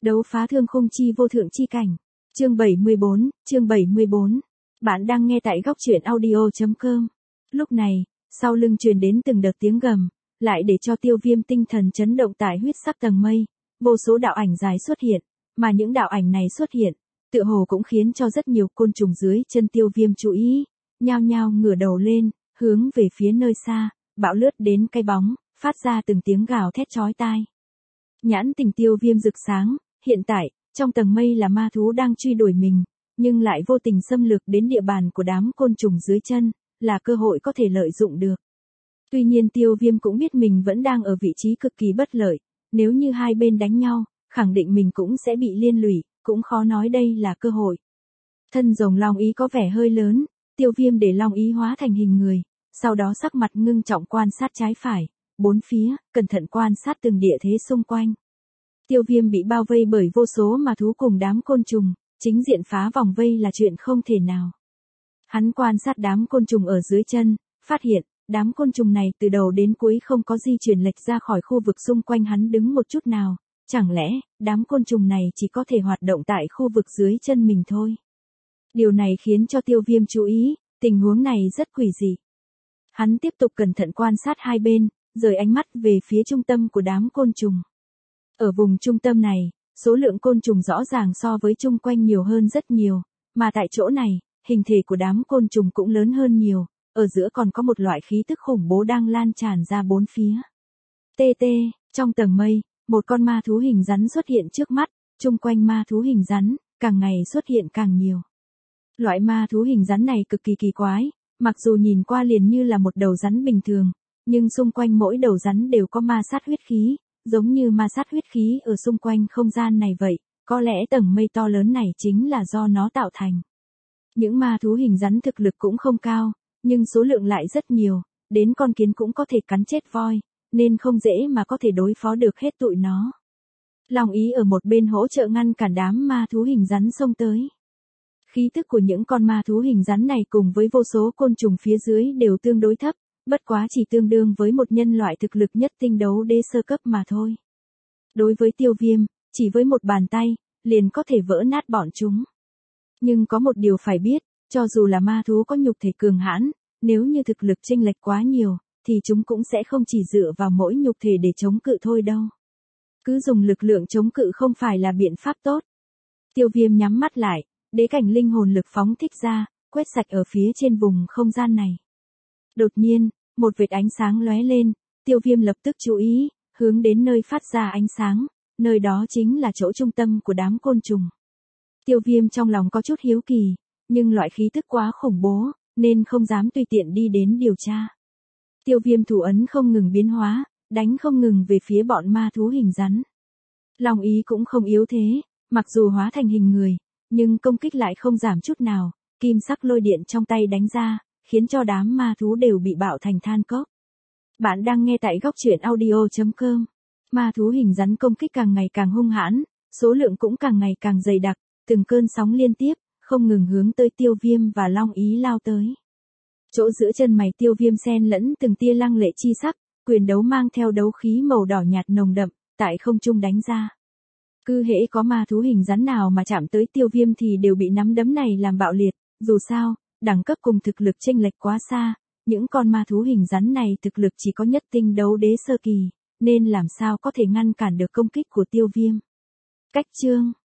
Đấu phá thương khung chi vô thượng chi cảnh. Chương 74. Bạn đang nghe tại góc truyện audio.com. Lúc này, sau lưng truyền đến từng đợt tiếng gầm, lại để cho Tiêu Viêm tinh thần chấn động tại huyết sắc tầng mây, vô số đạo ảnh dài xuất hiện, mà những đạo ảnh này xuất hiện, tựa hồ cũng khiến cho rất nhiều côn trùng dưới chân Tiêu Viêm chú ý, nhao nhao ngửa đầu lên, hướng về phía nơi xa, bão lướt đến cái bóng, phát ra từng tiếng gào thét chói tai. Nhãn tình Tiêu Viêm rực sáng, hiện tại, trong tầng mây là ma thú đang truy đuổi mình, nhưng lại vô tình xâm lược đến địa bàn của đám côn trùng dưới chân, là cơ hội có thể lợi dụng được. Tuy nhiên Tiêu Viêm cũng biết mình vẫn đang ở vị trí cực kỳ bất lợi, nếu như hai bên đánh nhau, khẳng định mình cũng sẽ bị liên lụy, cũng khó nói đây là cơ hội. Thân rồng long ý có vẻ hơi lớn, Tiêu Viêm để long ý hóa thành hình người, sau đó sắc mặt ngưng trọng quan sát trái phải, bốn phía, cẩn thận quan sát từng địa thế xung quanh. Tiêu Viêm bị bao vây bởi vô số ma thú cùng đám côn trùng, chính diện phá vòng vây là chuyện không thể nào. Hắn quan sát đám côn trùng ở dưới chân, phát hiện, đám côn trùng này từ đầu đến cuối không có di chuyển lệch ra khỏi khu vực xung quanh hắn đứng một chút nào, chẳng lẽ, đám côn trùng này chỉ có thể hoạt động tại khu vực dưới chân mình thôi. Điều này khiến cho Tiêu Viêm chú ý, tình huống này rất quỷ dị. Hắn tiếp tục cẩn thận quan sát hai bên, rời ánh mắt về phía trung tâm của đám côn trùng. Ở vùng trung tâm này, số lượng côn trùng rõ ràng so với chung quanh nhiều hơn rất nhiều, mà tại chỗ này, hình thể của đám côn trùng cũng lớn hơn nhiều, ở giữa còn có một loại khí tức khủng bố đang lan tràn ra bốn phía. Trong tầng mây, một con ma thú hình rắn xuất hiện trước mắt, chung quanh ma thú hình rắn, càng ngày xuất hiện càng nhiều. Loại ma thú hình rắn này cực kỳ kỳ quái, mặc dù nhìn qua liền như là một đầu rắn bình thường, nhưng xung quanh mỗi đầu rắn đều có ma sát huyết khí, giống như ma sát huyết khí ở xung quanh không gian này vậy, có lẽ tầng mây to lớn này chính là do nó tạo thành. Những ma thú hình rắn thực lực cũng không cao, nhưng số lượng lại rất nhiều, đến con kiến cũng có thể cắn chết voi, nên không dễ mà có thể đối phó được hết tụi nó. Long ý ở một bên hỗ trợ ngăn cản đám ma thú hình rắn xông tới. Khí tức của những con ma thú hình rắn này cùng với vô số côn trùng phía dưới đều tương đối thấp, bất quá chỉ tương đương với một nhân loại thực lực nhất tinh đấu đế sơ cấp mà thôi. Đối với Tiêu Viêm, chỉ với một bàn tay, liền có thể vỡ nát bọn chúng. Nhưng có một điều phải biết, cho dù là ma thú có nhục thể cường hãn, nếu như thực lực chênh lệch quá nhiều, thì chúng cũng sẽ không chỉ dựa vào mỗi nhục thể để chống cự thôi đâu. Cứ dùng lực lượng chống cự không phải là biện pháp tốt. Tiêu Viêm nhắm mắt lại, đế cảnh linh hồn lực phóng thích ra, quét sạch ở phía trên vùng không gian này. Đột nhiên, một vệt ánh sáng lóe lên, Tiêu Viêm lập tức chú ý, hướng đến nơi phát ra ánh sáng, nơi đó chính là chỗ trung tâm của đám côn trùng. Tiêu Viêm trong lòng có chút hiếu kỳ, nhưng loại khí tức quá khủng bố, nên không dám tùy tiện đi đến điều tra. Tiêu Viêm thủ ấn không ngừng biến hóa, đánh không ngừng về phía bọn ma thú hình rắn. Long ý cũng không yếu thế, mặc dù hóa thành hình người, nhưng công kích lại không giảm chút nào, kim sắc lôi điện trong tay đánh ra, khiến cho đám ma thú đều bị bạo thành than cốc. Bạn đang nghe tại góc truyện audio.com. Ma thú hình rắn công kích càng ngày càng hung hãn, số lượng cũng càng ngày càng dày đặc, từng cơn sóng liên tiếp, không ngừng hướng tới Tiêu Viêm và Long ý lao tới. Chỗ giữa chân mày Tiêu Viêm xen lẫn từng tia lăng lệ chi sắc, quyền đấu mang theo đấu khí màu đỏ nhạt nồng đậm, tại không trung đánh ra. Cứ hễ có ma thú hình rắn nào mà chạm tới Tiêu Viêm thì đều bị nắm đấm này làm bạo liệt, dù sao, đẳng cấp cùng thực lực chênh lệch quá xa, những con ma thú hình rắn này thực lực chỉ có nhất tinh đấu đế sơ kỳ, nên làm sao có thể ngăn cản được công kích của Tiêu Viêm. Cách chương